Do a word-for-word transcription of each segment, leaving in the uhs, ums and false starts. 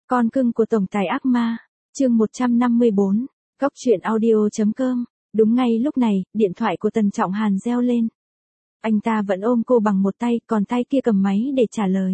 Con cưng của tổng tài ác ma, chương một trăm năm mươi bốn, Góc truyện audio.com. Đúng ngay lúc này, điện thoại của Tần Trọng Hàn reo lên. Anh ta vẫn ôm cô bằng một tay, còn tay kia cầm máy để trả lời.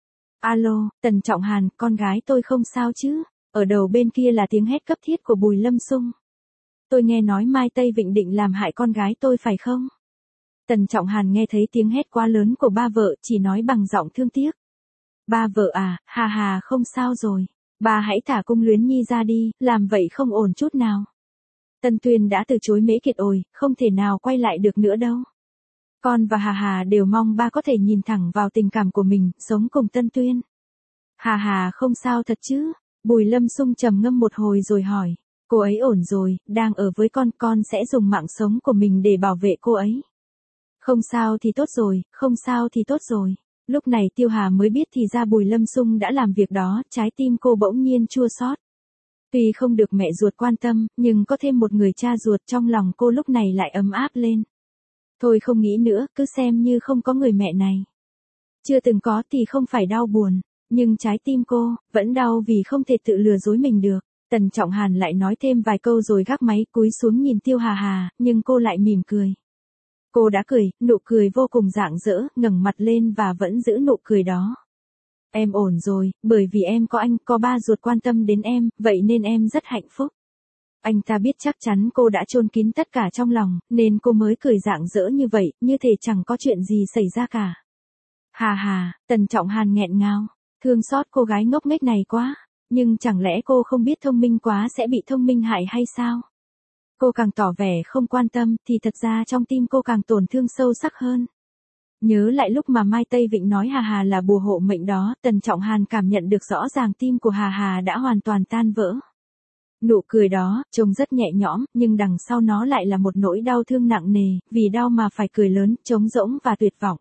Alo, Tần Trọng Hàn, con gái tôi không sao chứ? Ở đầu bên kia là tiếng hét cấp thiết của Bùi Lâm Sung. Tôi nghe nói Mai Tây Vịnh định làm hại con gái tôi phải không? Tần Trọng Hàn nghe thấy tiếng hét quá lớn của ba vợ, chỉ nói bằng giọng thương tiếc. Ba vợ à, hà hà không sao rồi. Ba hãy thả Cung Luyến Nhi ra đi, làm vậy không ổn chút nào. Tân Tuyên đã từ chối Mễ Kiệt ồi, không thể nào quay lại được nữa đâu. Con và Hà Hà đều mong ba có thể nhìn thẳng vào tình cảm của mình, sống cùng Tân Tuyên. Hà Hà không sao thật chứ? Bùi Lâm Sung trầm ngâm một hồi rồi hỏi. Cô ấy ổn rồi, đang ở với con, con sẽ dùng mạng sống của mình để bảo vệ cô ấy. Không sao thì tốt rồi, không sao thì tốt rồi. Lúc này Tiêu Hà mới biết thì ra Bùi Lâm Sung đã làm việc đó, trái tim cô bỗng nhiên chua xót. Tuy không được mẹ ruột quan tâm, nhưng có thêm một người cha ruột trong lòng cô lúc này lại ấm áp lên. Thôi không nghĩ nữa, cứ xem như không có người mẹ này. Chưa từng có thì không phải đau buồn, nhưng trái tim cô, vẫn đau vì không thể tự lừa dối mình được. Tần Trọng Hàn lại nói thêm vài câu rồi gác máy cúi xuống nhìn Tiêu Hà Hà, nhưng cô lại mỉm cười. Cô đã cười, nụ cười vô cùng rạng rỡ, ngẩng mặt lên và vẫn giữ nụ cười đó. Em ổn rồi, bởi vì em có anh, có ba ruột quan tâm đến em, vậy nên em rất hạnh phúc. Anh ta biết chắc chắn cô đã chôn kín tất cả trong lòng, nên cô mới cười rạng rỡ như vậy, như thể chẳng có chuyện gì xảy ra cả. Hà hà, Tần Trọng Hàn nghẹn ngào, thương xót cô gái ngốc nghếch này quá, nhưng chẳng lẽ cô không biết thông minh quá sẽ bị thông minh hại hay sao? Cô càng tỏ vẻ không quan tâm thì thật ra trong tim cô càng tổn thương sâu sắc hơn. Nhớ lại lúc mà Mai Tây Vịnh nói Hà Hà là bùa hộ mệnh đó, Tần Trọng Hàn cảm nhận được rõ ràng tim của Hà Hà đã hoàn toàn tan vỡ. Nụ cười đó, trông rất nhẹ nhõm, nhưng đằng sau nó lại là một nỗi đau thương nặng nề, vì đau mà phải cười lớn, trống rỗng và tuyệt vọng.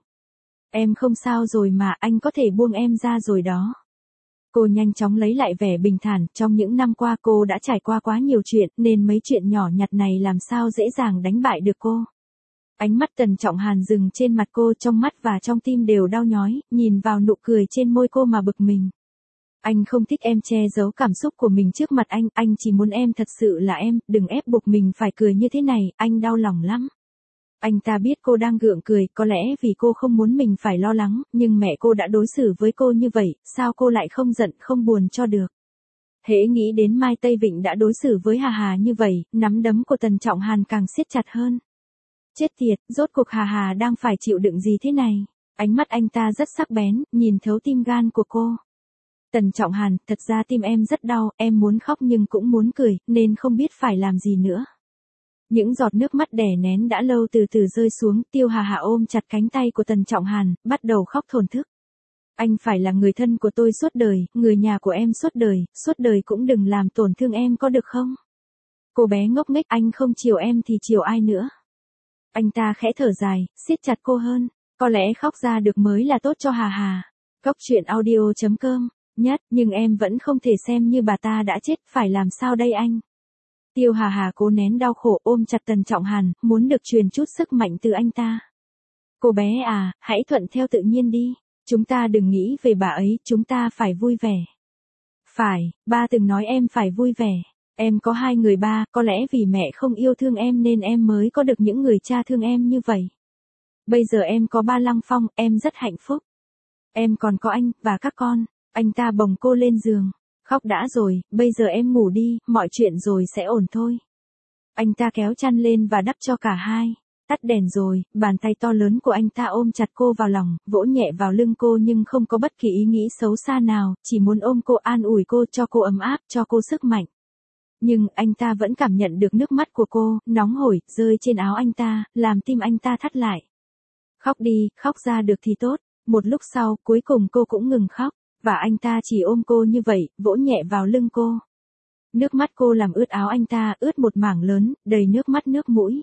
Em không sao rồi mà, anh có thể buông em ra rồi đó. Cô nhanh chóng lấy lại vẻ bình thản, trong những năm qua cô đã trải qua quá nhiều chuyện, nên mấy chuyện nhỏ nhặt này làm sao dễ dàng đánh bại được cô. Ánh mắt Tần Trọng Hàn dừng trên mặt cô, trong mắt và trong tim đều đau nhói, nhìn vào nụ cười trên môi cô mà bực mình. Anh không thích em che giấu cảm xúc của mình trước mặt anh, anh chỉ muốn em thật sự là em, đừng ép buộc mình phải cười như thế này, anh đau lòng lắm. Anh ta biết cô đang gượng cười, có lẽ vì cô không muốn mình phải lo lắng, nhưng mẹ cô đã đối xử với cô như vậy, sao cô lại không giận, không buồn cho được. Hễ nghĩ đến Mai Tây Vịnh đã đối xử với Hà Hà như vậy, nắm đấm của Tần Trọng Hàn càng siết chặt hơn. Chết tiệt, rốt cuộc Hà Hà đang phải chịu đựng gì thế này? Ánh mắt anh ta rất sắc bén, nhìn thấu tim gan của cô. Tần Trọng Hàn, thật ra tim em rất đau, em muốn khóc nhưng cũng muốn cười, nên không biết phải làm gì nữa. Những giọt nước mắt đè nén đã lâu từ từ rơi xuống, Tiêu Hà Hà ôm chặt cánh tay của Tần Trọng Hàn, bắt đầu khóc thổn thức. Anh phải là người thân của tôi suốt đời, người nhà của em suốt đời, suốt đời cũng đừng làm tổn thương em có được không? Cô bé ngốc nghếch, anh không chiều em thì chiều ai nữa? Anh ta khẽ thở dài, siết chặt cô hơn, có lẽ khóc ra được mới là tốt cho Hà Hà. Góc truyện audio.com, nhất, nhưng em vẫn không thể xem như bà ta đã chết, phải làm sao đây anh? Tiêu Hà Hà cố nén đau khổ ôm chặt Tần Trọng Hàn, muốn được truyền chút sức mạnh từ anh ta. Cô bé à, hãy thuận theo tự nhiên đi, chúng ta đừng nghĩ về bà ấy, chúng ta phải vui vẻ. Phải, ba từng nói em phải vui vẻ. Em có hai người ba, có lẽ vì mẹ không yêu thương em nên em mới có được những người cha thương em như vậy. Bây giờ em có ba Lăng Phong, em rất hạnh phúc. Em còn có anh, và các con. Anh ta bồng cô lên giường. Khóc đã rồi, bây giờ em ngủ đi, mọi chuyện rồi sẽ ổn thôi. Anh ta kéo chăn lên và đắp cho cả hai. Tắt đèn rồi, bàn tay to lớn của anh ta ôm chặt cô vào lòng, vỗ nhẹ vào lưng cô nhưng không có bất kỳ ý nghĩ xấu xa nào, chỉ muốn ôm cô, an ủi cô, cho cô ấm áp, cho cô sức mạnh. Nhưng anh ta vẫn cảm nhận được nước mắt của cô, nóng hổi, rơi trên áo anh ta, làm tim anh ta thắt lại. Khóc đi, khóc ra được thì tốt. Một lúc sau, cuối cùng cô cũng ngừng khóc, và anh ta chỉ ôm cô như vậy, vỗ nhẹ vào lưng cô. Nước mắt cô làm ướt áo anh ta, ướt một mảng lớn, đầy nước mắt nước mũi.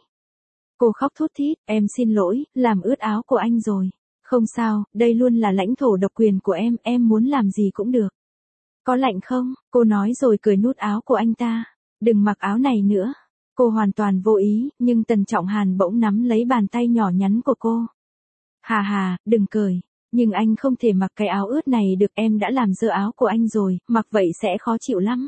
Cô khóc thút thít, em xin lỗi, làm ướt áo của anh rồi. Không sao, đây luôn là lãnh thổ độc quyền của em, em muốn làm gì cũng được. Có lạnh không? Cô nói rồi cởi nút áo của anh ta. Đừng mặc áo này nữa. Cô hoàn toàn vô ý, nhưng Tần Trọng Hàn bỗng nắm lấy bàn tay nhỏ nhắn của cô. Hà hà, đừng cởi. Nhưng anh không thể mặc cái áo ướt này được, em đã làm dơ áo của anh rồi, mặc vậy sẽ khó chịu lắm.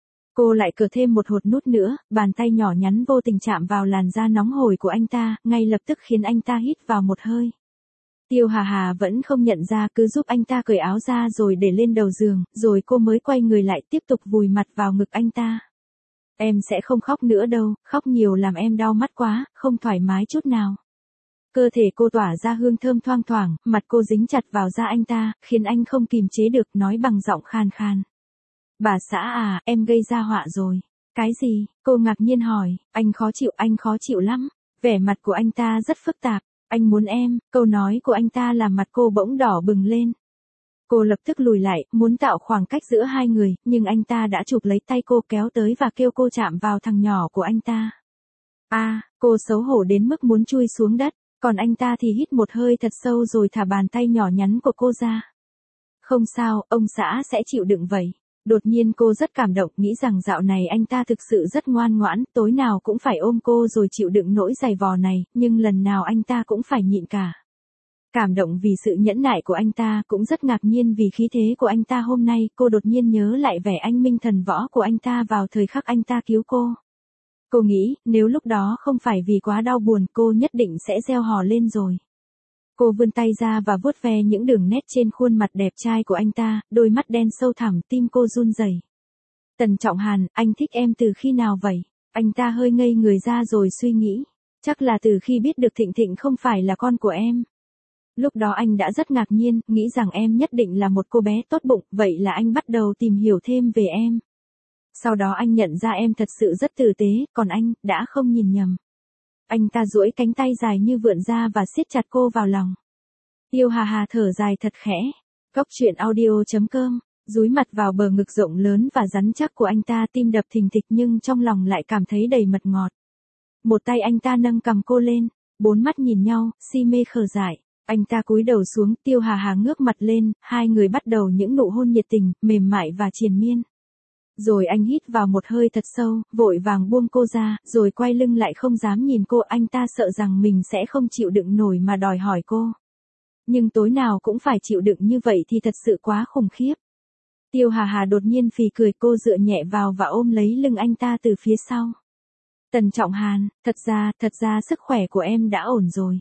Cô lại cởi thêm một hột nút nữa, bàn tay nhỏ nhắn vô tình chạm vào làn da nóng hổi của anh ta, ngay lập tức khiến anh ta hít vào một hơi. Tiêu Hà Hà vẫn không nhận ra, cứ giúp anh ta cởi áo ra rồi để lên đầu giường, rồi cô mới quay người lại tiếp tục vùi mặt vào ngực anh ta. Em sẽ không khóc nữa đâu, khóc nhiều làm em đau mắt quá, không thoải mái chút nào. Cơ thể cô tỏa ra hương thơm thoang thoảng, mặt cô dính chặt vào da anh ta, khiến anh không kìm chế được, nói bằng giọng khan khan. Bà xã à, em gây ra họa rồi. Cái gì? Cô ngạc nhiên hỏi, anh khó chịu, anh khó chịu lắm. Vẻ mặt của anh ta rất phức tạp, anh muốn em, câu nói của anh ta làm mặt cô bỗng đỏ bừng lên. Cô lập tức lùi lại, muốn tạo khoảng cách giữa hai người, nhưng anh ta đã chụp lấy tay cô kéo tới và kêu cô chạm vào thằng nhỏ của anh ta. A, à, cô xấu hổ đến mức muốn chui xuống đất, còn anh ta thì hít một hơi thật sâu rồi thả bàn tay nhỏ nhắn của cô ra. Không sao, ông xã sẽ chịu đựng vậy. Đột nhiên cô rất cảm động, nghĩ rằng dạo này anh ta thực sự rất ngoan ngoãn, tối nào cũng phải ôm cô rồi chịu đựng nỗi dày vò này, nhưng lần nào anh ta cũng phải nhịn cả. Cảm động vì sự nhẫn nại của anh ta, cũng rất ngạc nhiên vì khí thế của anh ta hôm nay, cô đột nhiên nhớ lại vẻ anh minh thần võ của anh ta vào thời khắc anh ta cứu cô. Cô nghĩ, nếu lúc đó không phải vì quá đau buồn, cô nhất định sẽ reo hò lên rồi. Cô vươn tay ra và vuốt ve những đường nét trên khuôn mặt đẹp trai của anh ta, đôi mắt đen sâu thẳm, tim cô run rẩy. Tần Trọng Hàn, anh thích em từ khi nào vậy? Anh ta hơi ngây người ra rồi suy nghĩ. Chắc là từ khi biết được Thịnh Thịnh không phải là con của em. Lúc đó anh đã rất ngạc nhiên, nghĩ rằng em nhất định là một cô bé tốt bụng, vậy là anh bắt đầu tìm hiểu thêm về em. Sau đó anh nhận ra em thật sự rất tử tế, còn anh, đã không nhìn nhầm. Anh ta duỗi cánh tay dài như vượn ra và siết chặt cô vào lòng. Tiêu Hà Hà thở dài thật khẽ. Góc truyện audio chấm com, dúi mặt vào bờ ngực rộng lớn và rắn chắc của anh ta, tim đập thình thịch nhưng trong lòng lại cảm thấy đầy mật ngọt. Một tay anh ta nâng cằm cô lên, bốn mắt nhìn nhau, si mê khờ dại. Anh ta cúi đầu xuống, Tiêu Hà Hà ngước mặt lên, hai người bắt đầu những nụ hôn nhiệt tình, mềm mại và triền miên. Rồi anh hít vào một hơi thật sâu, vội vàng buông cô ra, rồi quay lưng lại không dám nhìn cô, anh ta sợ rằng mình sẽ không chịu đựng nổi mà đòi hỏi cô. Nhưng tối nào cũng phải chịu đựng như vậy thì thật sự quá khủng khiếp. Tiêu Hà Hà đột nhiên phì cười, cô dựa nhẹ vào và ôm lấy lưng anh ta từ phía sau. Tần Trọng Hàn, thật ra, thật ra sức khỏe của em đã ổn rồi.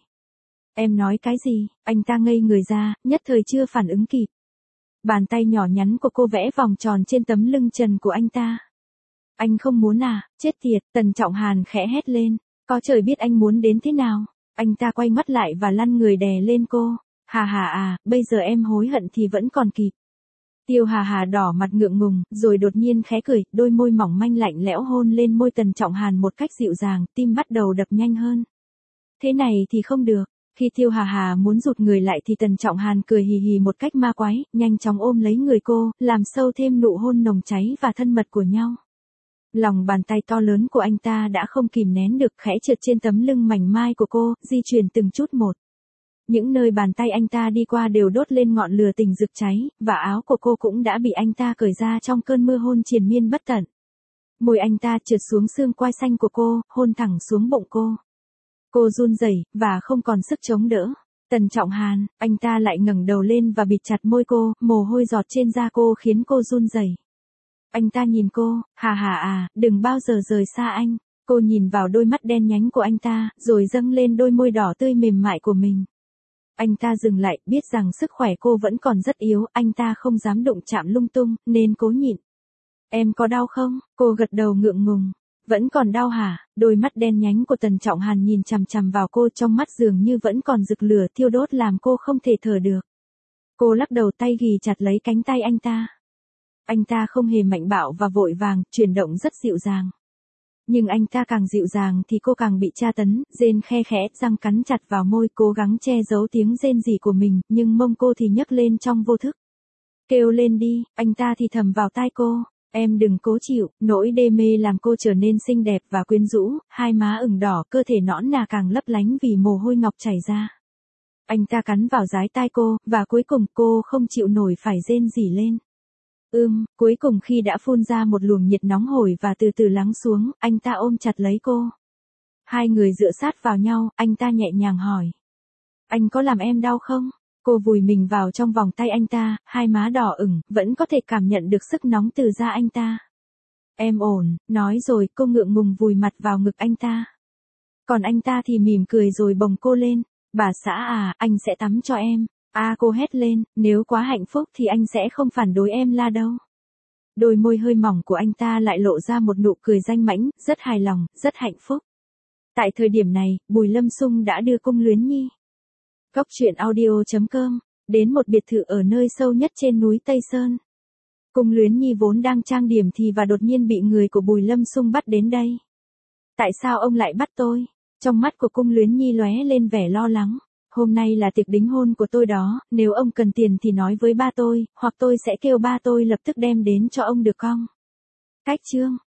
Em nói cái gì? Anh ta ngây người ra, nhất thời chưa phản ứng kịp. Bàn tay nhỏ nhắn của cô vẽ vòng tròn trên tấm lưng trần của anh ta. Anh không muốn à, chết tiệt, Tần Trọng Hàn khẽ hét lên, có trời biết anh muốn đến thế nào. Anh ta quay mắt lại và lăn người đè lên cô. Hà Hà à, bây giờ em hối hận thì vẫn còn kịp. Tiêu Hà Hà đỏ mặt ngượng ngùng, rồi đột nhiên khẽ cười, đôi môi mỏng manh lạnh lẽo hôn lên môi Tần Trọng Hàn một cách dịu dàng, tim bắt đầu đập nhanh hơn. Thế này thì không được. Khi Tiêu Hà Hà muốn rụt người lại thì Tần Trọng Hàn cười hì hì một cách ma quái, nhanh chóng ôm lấy người cô, làm sâu thêm nụ hôn nồng cháy và thân mật của nhau. Lòng bàn tay to lớn của anh ta đã không kìm nén được, khẽ trượt trên tấm lưng mảnh mai của cô, di chuyển từng chút một. Những nơi bàn tay anh ta đi qua đều đốt lên ngọn lửa tình rực cháy, và áo của cô cũng đã bị anh ta cởi ra trong cơn mưa hôn triền miên bất tận. Môi anh ta trượt xuống xương quai xanh của cô, hôn thẳng xuống bụng cô. Cô run rẩy và không còn sức chống đỡ. Tần Trọng Hàn, anh ta lại ngẩng đầu lên và bịt chặt môi cô, mồ hôi giọt trên da cô khiến cô run rẩy. Anh ta nhìn cô, Hà Hà à, đừng bao giờ rời xa anh. Cô nhìn vào đôi mắt đen nhánh của anh ta, rồi dâng lên đôi môi đỏ tươi mềm mại của mình. Anh ta dừng lại, biết rằng sức khỏe cô vẫn còn rất yếu, anh ta không dám đụng chạm lung tung, nên cố nhịn. Em có đau không? Cô gật đầu ngượng ngùng. Vẫn còn đau hả? Đôi mắt đen nhánh của Tần Trọng Hàn nhìn chằm chằm vào cô, trong mắt dường như vẫn còn rực lửa thiêu đốt làm cô không thể thở được. Cô lắc đầu, tay ghì chặt lấy cánh tay anh ta. Anh ta không hề mạnh bạo và vội vàng, chuyển động rất dịu dàng. Nhưng anh ta càng dịu dàng thì cô càng bị tra tấn, rên khe khẽ, răng cắn chặt vào môi, cố gắng che giấu tiếng rên rỉ của mình, nhưng mông cô thì nhấc lên trong vô thức. Kêu lên đi, anh ta thì thầm vào tai cô. Em đừng cố chịu, nỗi đê mê làm cô trở nên xinh đẹp và quyến rũ, hai má ửng đỏ, cơ thể nõn nà càng lấp lánh vì mồ hôi ngọc chảy ra. Anh ta cắn vào dái tai cô, và cuối cùng cô không chịu nổi phải rên rỉ lên. Ưm, cuối cùng khi đã phun ra một luồng nhiệt nóng hổi và từ từ lắng xuống, anh ta ôm chặt lấy cô. Hai người dựa sát vào nhau, anh ta nhẹ nhàng hỏi. Anh có làm em đau không? Cô vùi mình vào trong vòng tay anh ta, hai má đỏ ửng, vẫn có thể cảm nhận được sức nóng từ da anh ta. Em ổn, nói rồi cô ngượng ngùng vùi mặt vào ngực anh ta. Còn anh ta thì mỉm cười rồi bồng cô lên. Bà xã à, anh sẽ tắm cho em. À cô hét lên, nếu quá hạnh phúc thì anh sẽ không phản đối em La đâu. Đôi môi hơi mỏng của anh ta lại lộ ra một nụ cười danh mãnh, rất hài lòng, rất hạnh phúc. Tại thời điểm này, Bùi Lâm Xung đã đưa Cung Luyến Nhi, Cốc truyện audio chấm com, đến một biệt thự ở nơi sâu nhất trên núi Tây Sơn. Cung Luyến Nhi vốn đang trang điểm thì và đột nhiên bị người của Bùi Lâm Xung bắt đến đây. Tại sao ông lại bắt tôi? Trong mắt của Cung Luyến Nhi lóe lên vẻ lo lắng. Hôm nay là tiệc đính hôn của tôi đó, nếu ông cần tiền thì nói với ba tôi, hoặc tôi sẽ kêu ba tôi lập tức đem đến cho ông được không? Cách chương